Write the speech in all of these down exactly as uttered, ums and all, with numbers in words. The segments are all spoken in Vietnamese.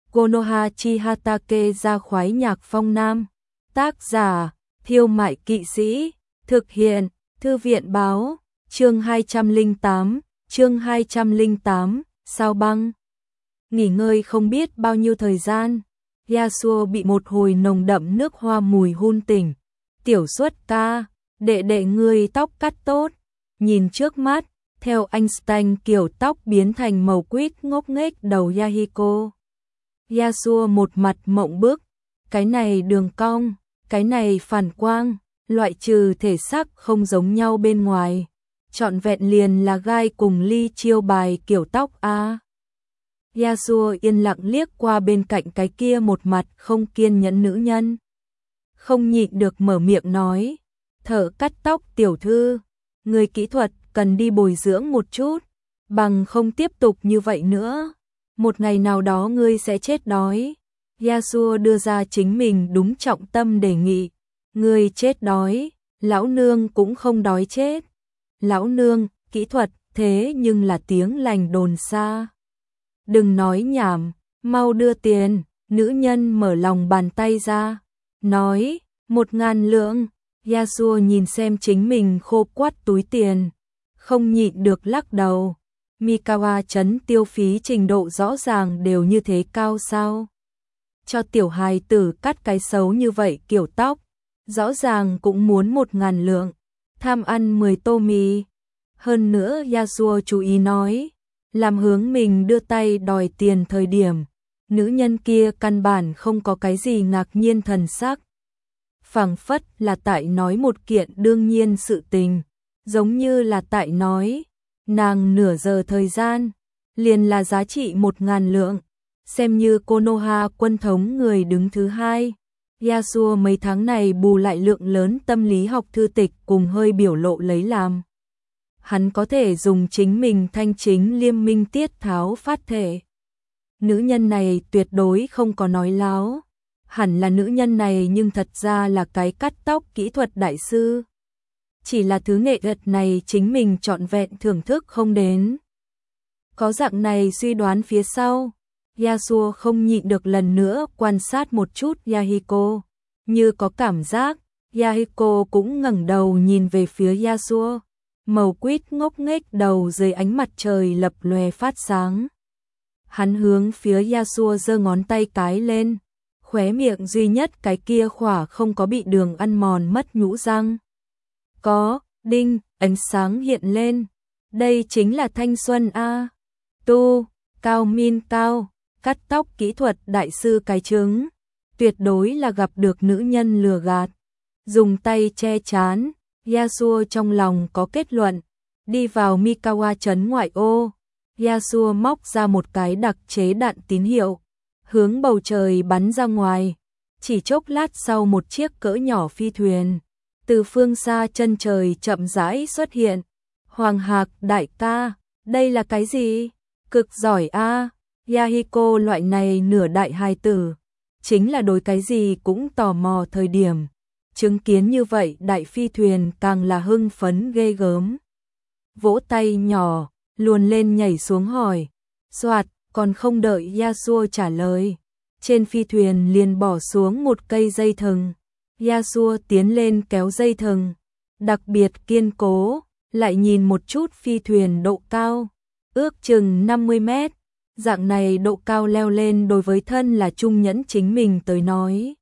Konoha Chihatake ra khoái nhạc phong nam. Tác giả, Thiêu Mại Kỵ Sĩ. Thực hiện, Thư viện báo. Chương hai trăm lẻ tám, chương hai trăm lẻ tám, Sao băng. Nghỉ ngơi không biết bao nhiêu thời gian, Yasuo bị một hồi nồng đậm nước hoa mùi hun tỉnh. Tiểu Xuất ca, đệ đệ ngươi tóc cắt tốt. Nhìn trước mắt, theo Einstein kiểu tóc biến thành màu quýt ngốc nghếch đầu Yahiko. Yasuo một mặt mộng bức, cái này đường cong, cái này phản quang, loại trừ thể sắc không giống nhau bên ngoài, trọn vẹn liền là gai cùng ly chiêu bài kiểu tóc a. À. Yasuo yên lặng liếc qua bên cạnh cái kia một mặt không kiên nhẫn nữ nhân, không nhịn được mở miệng nói, thợ cắt tóc tiểu thư, người kỹ thuật cần đi bồi dưỡng một chút, bằng không tiếp tục như vậy nữa, một ngày nào đó ngươi sẽ chết đói. Yasuo đưa ra chính mình đúng trọng tâm đề nghị, ngươi chết đói, lão nương cũng không đói chết. Lão nương, kỹ thuật, thế nhưng là tiếng lành đồn xa. Đừng nói nhảm, mau đưa tiền. Nữ nhân mở lòng bàn tay ra, nói, một ngàn lượng. Yasuo nhìn xem chính mình khô quắt túi tiền, không nhịn được lắc đầu. Mikawa trấn tiêu phí trình độ rõ ràng đều như thế cao sao? Cho tiểu hài tử cắt cái xấu như vậy kiểu tóc, rõ ràng cũng muốn một ngàn lượng, tham ăn mười tô mì. Hơn nữa Yasuo chú ý nói, làm hướng mình đưa tay đòi tiền thời điểm, nữ nhân kia căn bản không có cái gì ngạc nhiên thần sắc. Phảng phất là tại nói một kiện đương nhiên sự tình, giống như là tại nói, nàng nửa giờ thời gian, liền là giá trị một ngàn lượng, xem như Konoha quân thống người đứng thứ hai. Yasuo mấy tháng này bù lại lượng lớn tâm lý học thư tịch cùng hơi biểu lộ lấy làm. Hắn có thể dùng chính mình thanh chính liêm minh tiết tháo phát thể. Nữ nhân này tuyệt đối không có nói láo. Hẳn là nữ nhân này nhưng thật ra là cái cắt tóc kỹ thuật đại sư. Chỉ là thứ nghệ thuật này chính mình trọn vẹn thưởng thức không đến. Có dạng này suy đoán phía sau, Yasuo không nhịn được lần nữa quan sát một chút Yahiko. Như có cảm giác, Yahiko cũng ngẩng đầu nhìn về phía Yasuo. Màu quýt ngốc nghếch đầu dưới ánh mặt trời lập lòe phát sáng. Hắn hướng phía Yasuo giơ ngón tay cái lên, khóe miệng duy nhất cái kia khỏa không có bị đường ăn mòn mất nhũ răng. Có, đinh, ánh sáng hiện lên. Đây chính là thanh xuân a. Tu, cao min cao, cắt tóc kỹ thuật đại sư cái trứng. Tuyệt đối là gặp được nữ nhân lừa gạt. Dùng tay che chán, Yasuo trong lòng có kết luận. Đi vào Mikawa trấn ngoại ô, Yasuo móc ra một cái đặc chế đạn tín hiệu, hướng bầu trời bắn ra ngoài. Chỉ chốc lát sau một chiếc cỡ nhỏ phi thuyền từ phương xa chân trời chậm rãi xuất hiện. Hoàng Hạc đại ca, đây là cái gì? Cực giỏi a. Yahiko loại này nửa đại hài tử, chính là đối cái gì cũng tò mò thời điểm. Chứng kiến như vậy đại phi thuyền càng là hưng phấn ghê gớm. Vỗ tay nhỏ, luồn lên nhảy xuống hỏi. Soạt, còn không đợi Yasuo trả lời. Trên phi thuyền liền bỏ xuống một cây dây thừng. Yasuo tiến lên kéo dây thừng, đặc biệt kiên cố, lại nhìn một chút phi thuyền độ cao, ước chừng năm mươi mét, dạng này độ cao leo lên đối với thân là trung nhẫn chính mình tới nói.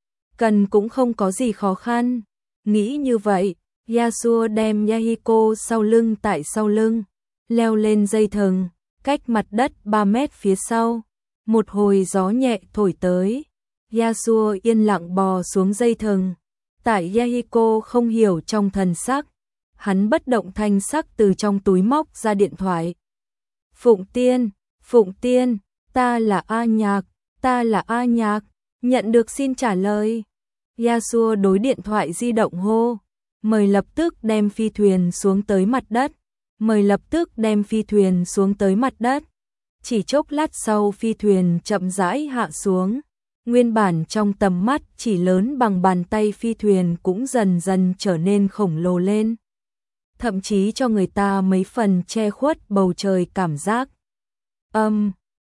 Cần cũng không có gì khó khăn, nghĩ như vậy, Yasuo đem Yahiko sau lưng tại sau lưng, leo lên dây thừng, cách mặt đất ba mét phía sau, một hồi gió nhẹ thổi tới. Yasuo yên lặng bò xuống dây thừng, tại Yahiko không hiểu trong thần sắc, hắn bất động thanh sắc từ trong túi móc ra điện thoại. Phụng Tiên, Phụng Tiên, ta là A Nhạc, ta là A Nhạc, nhận được xin trả lời. Yasuo đối điện thoại di động hô, mời lập tức đem phi thuyền xuống tới mặt đất, mời lập tức đem phi thuyền xuống tới mặt đất. Chỉ chốc lát sau phi thuyền chậm rãi hạ xuống. Nguyên bản trong tầm mắt chỉ lớn bằng bàn tay phi thuyền cũng dần dần trở nên khổng lồ lên. Thậm chí cho người ta mấy phần che khuất bầu trời cảm giác. Âm,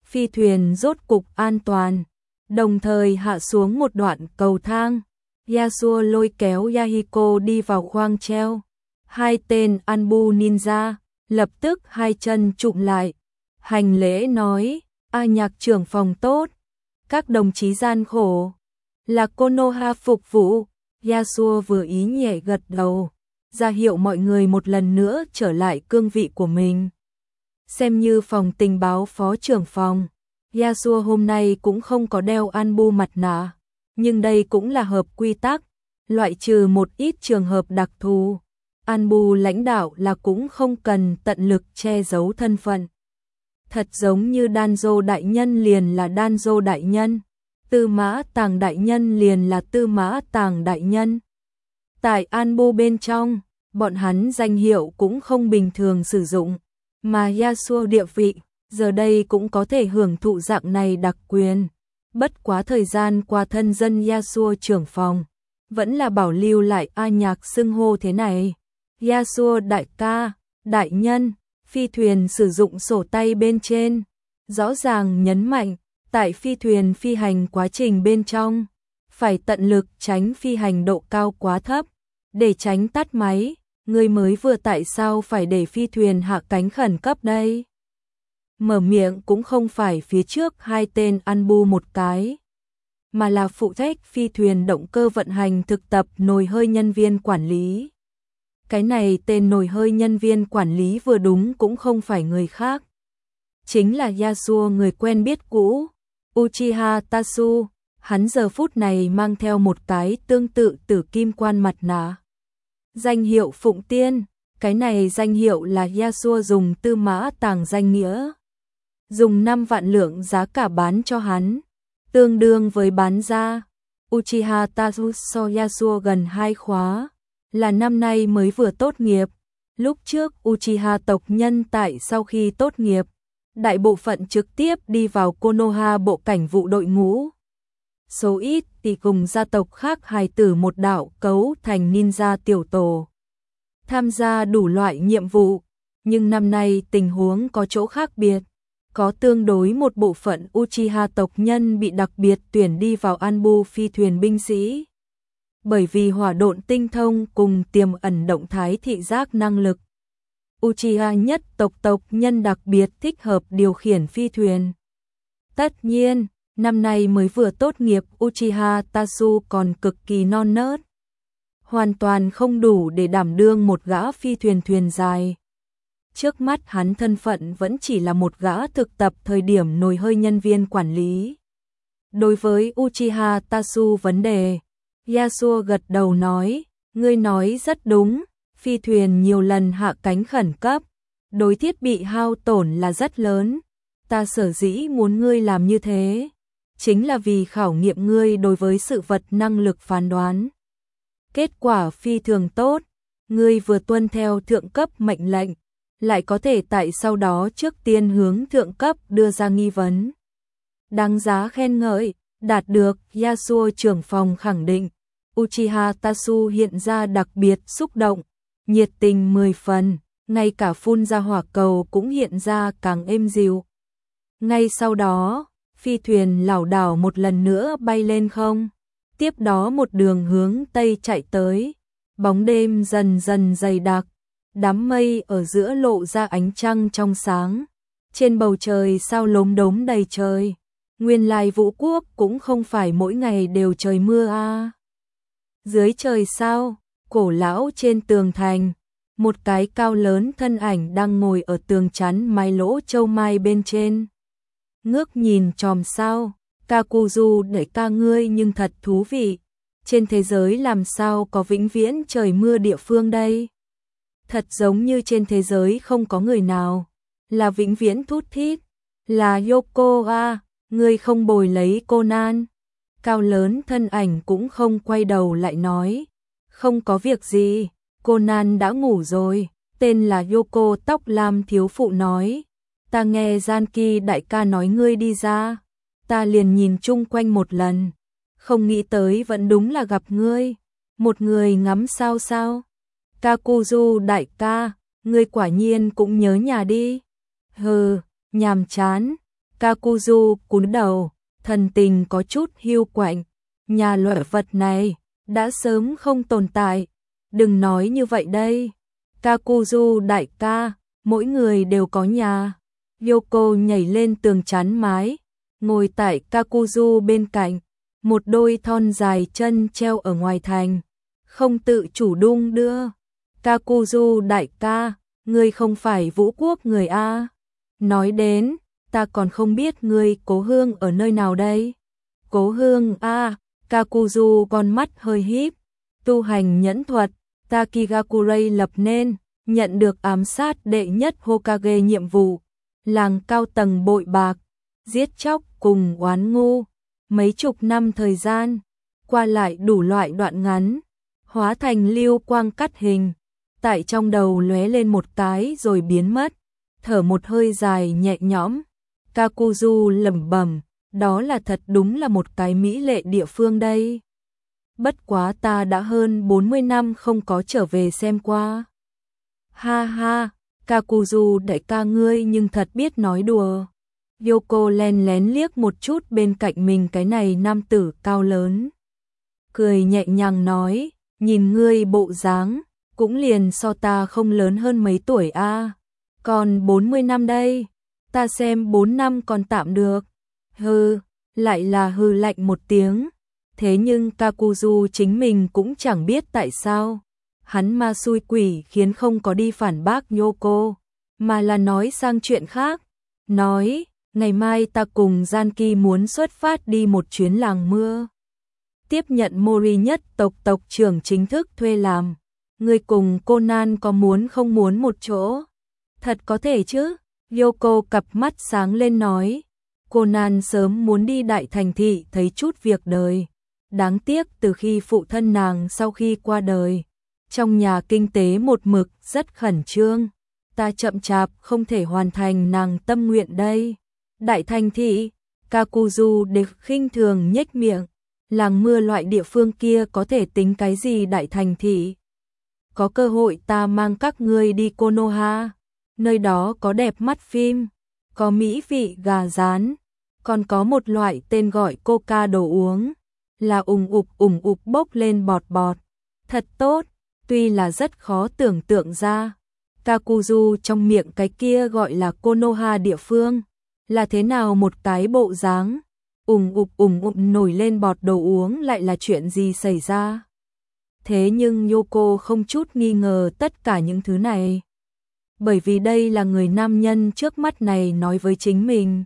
phi thuyền rốt cục an toàn, đồng thời hạ xuống một đoạn cầu thang. Yasuo lôi kéo Yahiko đi vào khoang treo. Hai tên Anbu ninja lập tức hai chân chụm lại, hành lễ nói: "A Nhạc trưởng phòng tốt, các đồng chí gian khổ." Là Konoha phục vụ. Yasuo vừa ý nhẹ gật đầu, ra hiệu mọi người một lần nữa trở lại cương vị của mình. Xem như phòng tình báo phó trưởng phòng, Yasuo hôm nay cũng không có đeo Anbu mặt nạ, nhưng đây cũng là hợp quy tắc, loại trừ một ít trường hợp đặc thù. Anbu lãnh đạo là cũng không cần tận lực che giấu thân phận. Thật giống như Danzo đại nhân liền là Danzo đại nhân, Tư Mã Tàng đại nhân liền là Tư Mã Tàng đại nhân. Tại Anbu bên trong, bọn hắn danh hiệu cũng không bình thường sử dụng, mà Yasuo địa vị giờ đây cũng có thể hưởng thụ dạng này đặc quyền. Bất quá thời gian qua thân dân Yasuo trưởng phòng vẫn là bảo lưu lại A Nhạc xưng hô thế này. Yasuo đại ca, đại nhân, phi thuyền sử dụng sổ tay bên trên, rõ ràng nhấn mạnh, tại phi thuyền phi hành quá trình bên trong, phải tận lực tránh phi hành độ cao quá thấp, để tránh tắt máy. Người mới vừa tại sao phải để phi thuyền hạ cánh khẩn cấp đây? Mở miệng cũng không phải phía trước hai tên Anbu một cái, mà là phụ trách phi thuyền động cơ vận hành thực tập nồi hơi nhân viên quản lý. Cái này tên nồi hơi nhân viên quản lý vừa đúng cũng không phải người khác, chính là Yasuo người quen biết cũ, Uchiha Tasu. Hắn giờ phút này mang theo một cái tương tự tử kim quan mặt nạ. Danh hiệu Phụng Tiên, cái này danh hiệu là Yasuo dùng Tư Mã Tàng danh nghĩa, dùng năm vạn lượng giá cả bán cho hắn, tương đương với bán ra. Uchiha Tasu so Yasuo gần hai khóa, là năm nay mới vừa tốt nghiệp. Lúc trước Uchiha tộc nhân tại sau khi tốt nghiệp, đại bộ phận trực tiếp đi vào Konoha bộ cảnh vụ đội ngũ. Số ít thì cùng gia tộc khác hài tử một đạo cấu thành ninja tiểu tổ, tham gia đủ loại nhiệm vụ, nhưng năm nay tình huống có chỗ khác biệt, có tương đối một bộ phận Uchiha tộc nhân bị đặc biệt tuyển đi vào Anbu phi thuyền binh sĩ. Bởi vì hỏa độn tinh thông cùng tiềm ẩn động thái thị giác năng lực, Uchiha nhất tộc tộc nhân đặc biệt thích hợp điều khiển phi thuyền. Tất nhiên, năm nay mới vừa tốt nghiệp Uchiha Tasu còn cực kỳ non nớt, hoàn toàn không đủ để đảm đương một gã phi thuyền thuyền dài. Trước mắt hắn thân phận vẫn chỉ là một gã thực tập thời điểm nồi hơi nhân viên quản lý. Đối với Uchiha Tasu vấn đề, Yasuo gật đầu nói, ngươi nói rất đúng, phi thuyền nhiều lần hạ cánh khẩn cấp, đối thiết bị hao tổn là rất lớn. Ta sở dĩ muốn ngươi làm như thế, chính là vì khảo nghiệm ngươi đối với sự vật năng lực phán đoán. Kết quả phi thường tốt, ngươi vừa tuân theo thượng cấp mệnh lệnh, lại có thể tại sau đó trước tiên hướng thượng cấp đưa ra nghi vấn. Đáng giá khen ngợi, đạt được. Yasuo trưởng phòng khẳng định. Uchiha Tasu hiện ra đặc biệt xúc động, nhiệt tình mười phần, ngay cả phun ra hỏa cầu cũng hiện ra càng êm dịu. Ngay sau đó, phi thuyền lảo đảo một lần nữa bay lên không, tiếp đó một đường hướng tây chạy tới. Bóng đêm dần dần dày đặc, đám mây ở giữa lộ ra ánh trăng trong sáng, trên bầu trời sao lốm đốm đầy trời. Nguyên lai Vũ Quốc cũng không phải mỗi ngày đều trời mưa a. À. Dưới trời sao, cổ lão trên tường thành, một cái cao lớn thân ảnh đang ngồi ở tường chắn mái lỗ châu mai bên trên. Ngước nhìn chòm sao, Kakuzu để ca ngươi nhưng thật thú vị. Trên thế giới làm sao có vĩnh viễn trời mưa địa phương đây? Thật giống như trên thế giới không có người nào là vĩnh viễn thút thít. Là Yoko à, ngươi không bồi lấy Conan. Cao lớn thân ảnh cũng không quay đầu lại nói, không có việc gì, Conan đã ngủ rồi. Tên là Yoko tóc lam thiếu phụ nói, ta nghe Janki đại ca nói ngươi đi ra, ta liền nhìn chung quanh một lần, không nghĩ tới vẫn đúng là gặp ngươi, một người ngắm sao sao. Kakuzu đại ca, ngươi quả nhiên cũng nhớ nhà đi. Hừ, nhàm chán. Kakuzu cúi đầu, thần tình có chút hiu quạnh. Nhà loại vật này đã sớm không tồn tại. Đừng nói như vậy đây. Kakuzu đại ca, mỗi người đều có nhà. Yoko nhảy lên tường chắn mái, ngồi tại Kakuzu bên cạnh, một đôi thon dài chân treo ở ngoài thành, không tự chủ đung đưa. Kakuzu đại ca, ngươi không phải Vũ Quốc người a? Nói đến, ta còn không biết ngươi cố hương ở nơi nào đây. Cố hương a? Kakuzu con mắt hơi híp, tu hành nhẫn thuật, Takigakurai lập nên, nhận được ám sát đệ nhất Hokage nhiệm vụ, làng cao tầng bội bạc, giết chóc cùng oán ngu, mấy chục năm thời gian, qua lại đủ loại đoạn ngắn, hóa thành lưu quang cắt hình, tại trong đầu lóe lên một cái rồi biến mất, thở một hơi dài nhẹ nhõm. Kakuzu lẩm bẩm, đó là thật đúng là một cái mỹ lệ địa phương đây. Bất quá ta đã hơn bốn mươi năm không có trở về xem qua. Ha ha, Kakuzu đại ca ngươi nhưng thật biết nói đùa. Yoko len lén liếc một chút bên cạnh mình cái này nam tử cao lớn. Cười nhẹ nhàng nói, nhìn ngươi bộ dáng, cũng liền so ta không lớn hơn mấy tuổi a. Còn bốn mươi năm đây, ta xem bốn năm còn tạm được. Hừ, lại là hừ lạnh một tiếng. Thế nhưng Kakuzu chính mình cũng chẳng biết tại sao. Hắn ma xui quỷ khiến không có đi phản bác Yoko, mà là nói sang chuyện khác. Nói, ngày mai ta cùng Janki muốn xuất phát đi một chuyến làng mưa. Tiếp nhận Mori nhất tộc tộc trưởng chính thức thuê làm. Người cùng Conan có muốn không muốn một chỗ? Thật có thể chứ? Yoko cặp mắt sáng lên nói. Conan sớm muốn đi đại thành thị thấy chút việc đời. Đáng tiếc từ khi phụ thân nàng sau khi qua đời, trong nhà kinh tế một mực rất khẩn trương, ta chậm chạp không thể hoàn thành nàng tâm nguyện đây. Đại thành thị, Kakuzu để khinh thường nhếch miệng, làng mưa loại địa phương kia có thể tính cái gì đại thành thị. Có cơ hội ta mang các ngươi đi Konoha, nơi đó có đẹp mắt phim, có mỹ vị gà rán, còn có một loại tên gọi coca đồ uống, là ùng ục ùng ục bốc lên bọt bọt. Thật tốt, tuy là rất khó tưởng tượng ra. Kakuzu trong miệng cái kia gọi là Konoha địa phương, là thế nào một cái bộ dáng, ùng ục ùng ục nổi lên bọt đồ uống lại là chuyện gì xảy ra. Thế nhưng Yoko không chút nghi ngờ tất cả những thứ này. Bởi vì đây là người nam nhân trước mắt này nói với chính mình.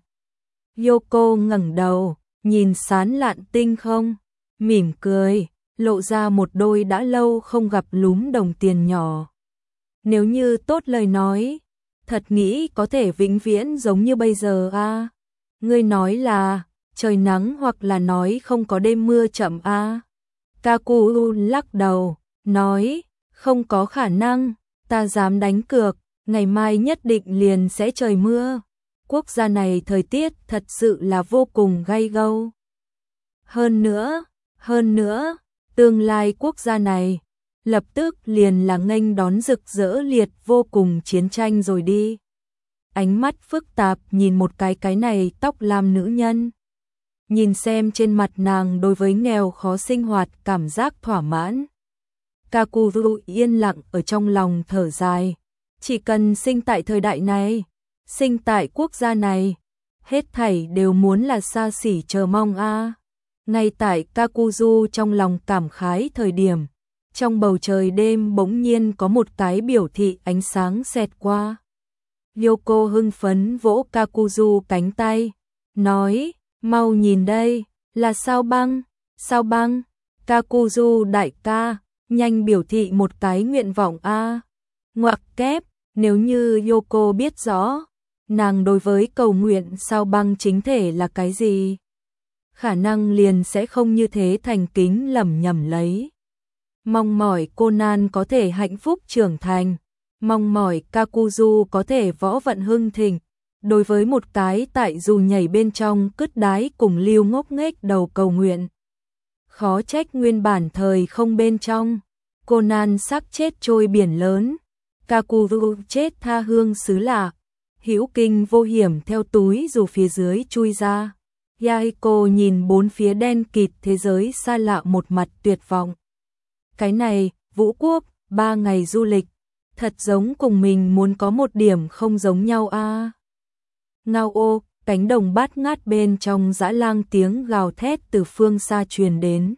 Yoko ngẩng đầu, nhìn sán lạn tinh không, mỉm cười, lộ ra một đôi đã lâu không gặp lúm đồng tiền nhỏ. Nếu như tốt lời nói, thật nghĩ có thể vĩnh viễn giống như bây giờ a. Ngươi nói là trời nắng hoặc là nói không có đêm mưa chậm a. Kakuzu lắc đầu, nói, không có khả năng, ta dám đánh cược, ngày mai nhất định liền sẽ trời mưa. Quốc gia này thời tiết thật sự là vô cùng gay gâu. Hơn nữa, hơn nữa, tương lai quốc gia này, lập tức liền là nghênh đón rực rỡ liệt vô cùng chiến tranh rồi đi. Ánh mắt phức tạp nhìn một cái cái này tóc lam nữ nhân. Nhìn xem trên mặt nàng đối với nghèo khó sinh hoạt cảm giác thỏa mãn. Kakuzu yên lặng ở trong lòng thở dài. Chỉ cần sinh tại thời đại này, sinh tại quốc gia này, hết thảy đều muốn là xa xỉ chờ mong a. Ngay tại Kakuzu trong lòng cảm khái thời điểm, trong bầu trời đêm bỗng nhiên có một cái biểu thị ánh sáng xẹt qua. Yoko hưng phấn vỗ Kakuzu cánh tay, nói, mau nhìn đây, là sao băng, sao băng, Kakuzu đại ca, nhanh biểu thị một cái nguyện vọng a. Ngoặc kép, nếu như Yoko biết rõ, nàng đối với cầu nguyện sao băng chính thể là cái gì, khả năng liền sẽ không như thế thành kính lẩm nhẩm lấy. Mong mỏi Conan có thể hạnh phúc trưởng thành, mong mỏi Kakuzu có thể võ vận hưng thịnh. Đối với một cái tại dù nhảy bên trong cứt đái cùng lưu ngốc nghếch đầu cầu nguyện. Khó trách nguyên bản thời không bên trong, Conan xác chết trôi biển lớn, Kakuzu chết tha hương xứ lạ, hữu kinh vô hiểm theo túi dù phía dưới chui ra. Yahiko nhìn bốn phía đen kịt thế giới xa lạ một mặt tuyệt vọng. Cái này, Vũ Quốc, ba ngày du lịch, thật giống cùng mình muốn có một điểm không giống nhau a. À. Ngao ô, cánh đồng bát ngát bên trong dã lang tiếng gào thét từ phương xa truyền đến.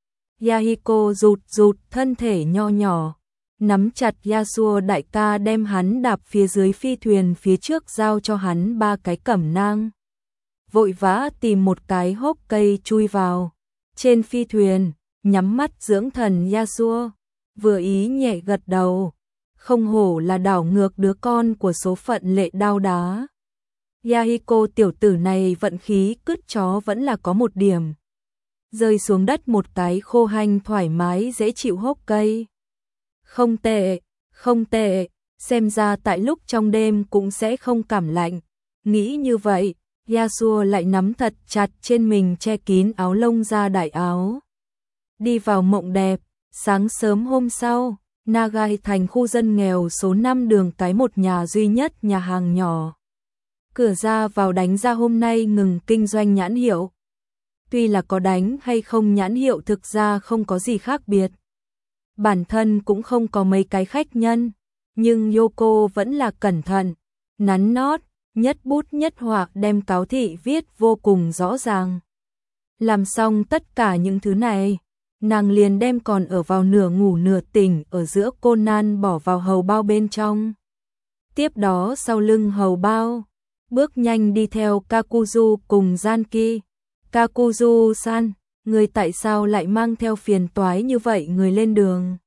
Yahiko rụt rụt thân thể nho nhỏ, nắm chặt Yasuo đại ca đem hắn đạp phía dưới phi thuyền phía trước giao cho hắn ba cái cẩm nang. Vội vã tìm một cái hốc cây chui vào. Trên phi thuyền, nhắm mắt dưỡng thần Yasuo, vừa ý nhẹ gật đầu. Không hổ là đảo ngược đứa con của số phận lệ đao đá. Yahiko tiểu tử này vận khí cứt chó vẫn là có một điểm. Rơi xuống đất một cái khô hanh thoải mái dễ chịu hốc cây. Không tệ, không tệ, xem ra tại lúc trong đêm cũng sẽ không cảm lạnh. Nghĩ như vậy, Yasuo lại nắm thật chặt trên mình che kín áo lông da đại áo. Đi vào mộng đẹp, sáng sớm hôm sau, Nagai thành khu dân nghèo số năm đường cái một nhà duy nhất nhà hàng nhỏ. Cửa ra vào đánh ra hôm nay ngừng kinh doanh nhãn hiệu. Tuy là có đánh hay không nhãn hiệu thực ra không có gì khác biệt. Bản thân cũng không có mấy cái khách nhân, nhưng Yoko vẫn là cẩn thận, nắn nót, nhất bút nhất họa đem cáo thị viết vô cùng rõ ràng. Làm xong tất cả những thứ này, nàng liền đem còn ở vào nửa ngủ nửa tỉnh ở giữa Conan bỏ vào hầu bao bên trong. Tiếp đó sau lưng hầu bao, bước nhanh đi theo Kakuzu cùng Zanki. Kakuzu-san, người tại sao lại mang theo phiền toái như vậy người lên đường?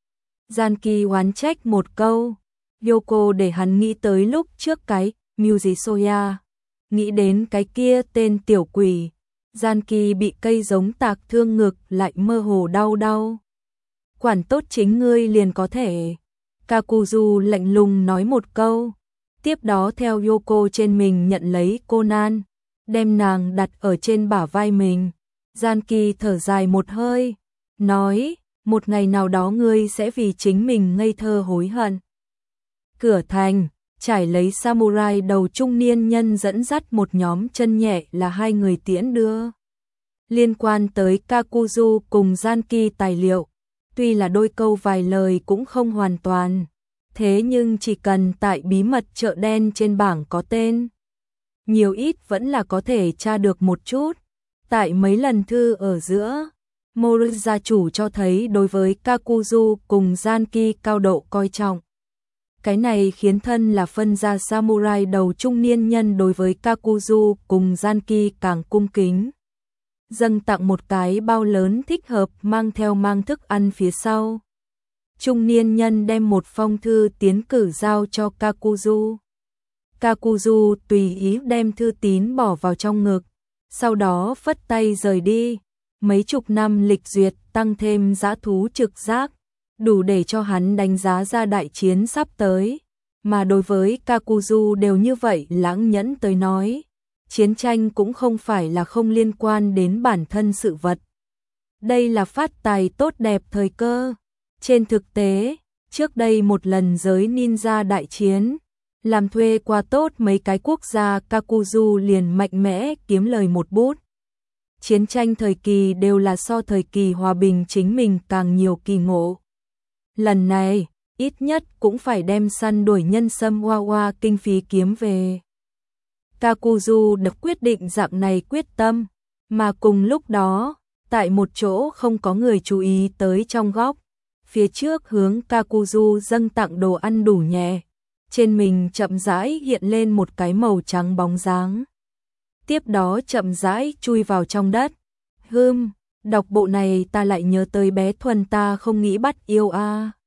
Zanki oán trách một câu, Yoko để hắn nghĩ tới lúc trước cái Mujisoya, nghĩ đến cái kia tên tiểu quỷ. Zanki bị cây giống tạc thương ngực lại mơ hồ đau đau. Quản tốt chính ngươi liền có thể. Kakuzu lạnh lùng nói một câu, tiếp đó theo Yoko trên mình nhận lấy Conan, đem nàng đặt ở trên bả vai mình. Zanki thở dài một hơi, nói, một ngày nào đó ngươi sẽ vì chính mình ngây thơ hối hận. Cửa thành, trải lấy samurai đầu trung niên nhân dẫn dắt một nhóm chân nhẹ là hai người tiễn đưa. Liên quan tới Kakuzu cùng Zanki tài liệu, tuy là đôi câu vài lời cũng không hoàn toàn, thế nhưng chỉ cần tại bí mật chợ đen trên bảng có tên, nhiều ít vẫn là có thể tra được một chút. Tại mấy lần thư ở giữa, Mori gia chủ cho thấy đối với Kakuzu cùng Zanki cao độ coi trọng. Cái này khiến thân là phân gia samurai đầu trung niên nhân đối với Kakuzu cùng Zanki càng cung kính. Dâng tặng một cái bao lớn thích hợp mang theo mang thức ăn phía sau. Trung niên nhân đem một phong thư tiến cử giao cho Kakuzu. Kakuzu tùy ý đem thư tín bỏ vào trong ngực, sau đó phất tay rời đi. Mấy chục năm lịch duyệt tăng thêm dã thú trực giác, đủ để cho hắn đánh giá ra đại chiến sắp tới. Mà đối với Kakuzu đều như vậy lãng nhẫn tới nói, chiến tranh cũng không phải là không liên quan đến bản thân sự vật. Đây là phát tài tốt đẹp thời cơ. Trên thực tế, trước đây một lần giới ninja đại chiến, làm thuê qua tốt mấy cái quốc gia, Kakuzu liền mạnh mẽ kiếm lời một bút. Chiến tranh thời kỳ đều là so thời kỳ hòa bình chính mình càng nhiều kỳ ngộ. Lần này, ít nhất cũng phải đem săn đuổi nhân sâm hoa hoa kinh phí kiếm về. Kakuzu được quyết định dạng này quyết tâm, mà cùng lúc đó, tại một chỗ không có người chú ý tới trong góc, phía trước hướng Kakuzu dâng tặng đồ ăn đủ nhẹ, trên mình chậm rãi hiện lên một cái màu trắng bóng dáng. Tiếp đó chậm rãi chui vào trong đất. Hừm, đọc bộ này ta lại nhớ tới bé Thuần ta không nghĩ bắt yêu a.